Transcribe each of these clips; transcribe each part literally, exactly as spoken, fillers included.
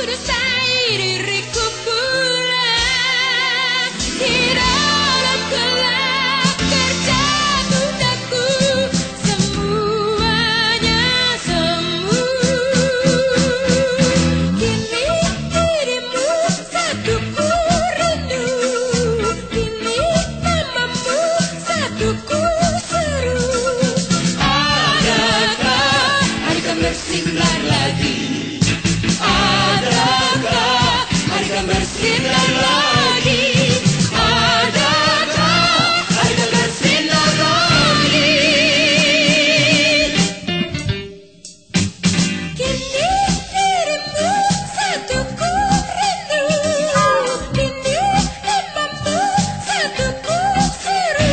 kudusai diriku pula di dalam gelap kerja tundaku semuanya semu. Kini dirimu satu ku rindu, kini namamu satu ku seru. Adakah hari kan bersinar lagi? Adakah hari kan bersinar lagi? Adakah hari kan bersinar lagi? Kini dirimu satu ku rindu, kini namamu satu ku seru.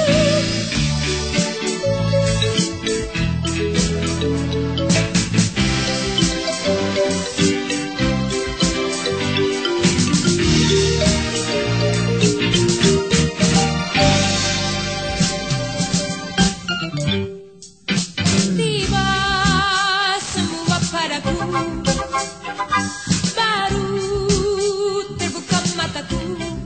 Tiba semua padaku, baru terbuka mataku.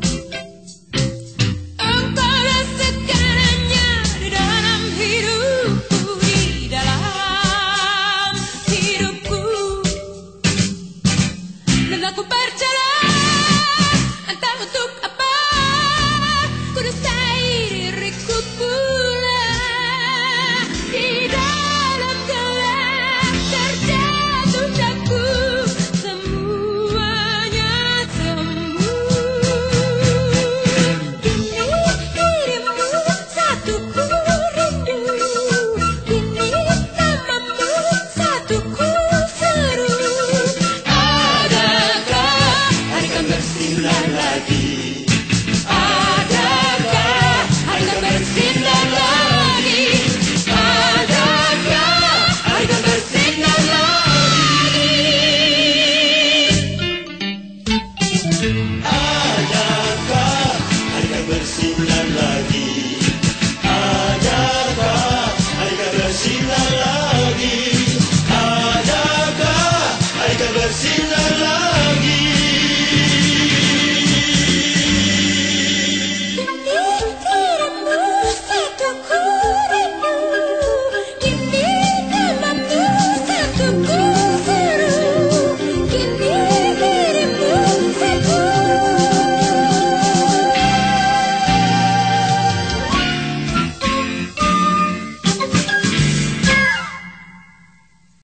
Engkaulah segalanya di dalam hidupku, di dalam hidupku. Dan aku berjalan entah untuk apa, kudusai diriku pula di dalam gelap terjatuh daku semuanya semu. Kini dirimu satu ku rindu, kini namamu satu ku seru. Adakah hari kan bersinar lagi? Adakah hari kan bersinar lagi? Adakah hari kan bersinar lagi? Adakah hari kan bersinar lagi? Adakah hari kan bersinar lagi? Adakah hari kan bersinar